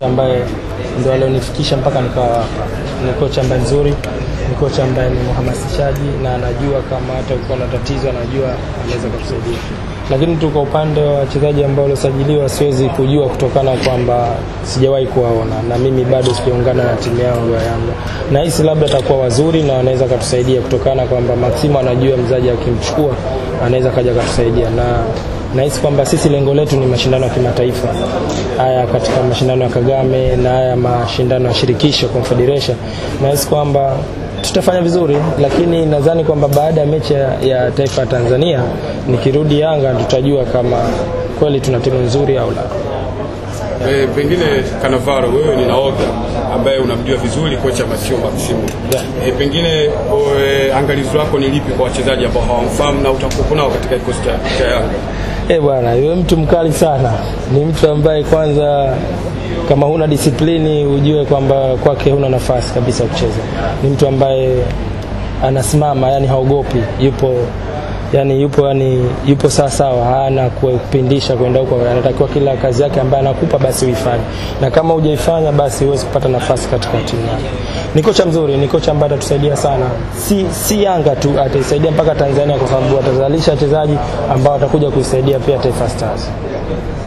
ambaye ndio alionifikisha mpaka nikawa hapa. Ni kocha ambaye nzuri, ni kocha ambaye ni mhamasishaji na anajua kama hata uko na tatizo anajua anaweza kukusaidia. Lakini tu kwa upande wa wachezaji ambao waliosajiliwa siwezi kujua kutokana kwamba sijawahi kuwaona na mimi bado sijaungana na timu yangu ya Yanga. Na hisi labda atakuwa wazuri na anaweza kutusaidia kutokana kwamba Maximo anajua mzaji akimchukua anaweza kaja kutusaidia na hisi kwamba sisi lengo letu ni mashindano ya kimataifa. Haya katika mashindano ya Kagame na haya mashindano ya shirikisho Confederation. Na hisi kwamba tutafanya vizuri, lakini nadhani kwamba baada ya mechi ya taifa Tanzania nikirudi Yanga tutajua kama kweli tuna timu nzuri au la. Pengine Cannavaro, wewe ni nahodha ambaye unamjua vizuri kocha Maximo. Yeah. Pengine angalizo lako ni lipi kwa wachezaji ambao hawamfahamu na utakuwa nao katika kikosi cha Yanga? Bwana, yule mtu mkali sana. Ni mtu ambaye kwanza kama huna disiplini ujue kwamba kwake huna nafasi kabisa kucheza. Ni mtu ambaye anasimama, yani haogopi. Yupo sawa, hana kupindisha kwenda huko. Anatakiwa kila kazi yake ambayo anakupa basi uifanye. Na kama hujaifanya basi huwezi kupata nafasi katika timu yako. Ni kocha mzuri, ni kocha ambaye atatusaidia sana. Si Yanga tu, ataisaidia mpaka Tanzania kwa sababu atazalisha wachezaji ambao watakuja kuisaidia pia Taifa Stars.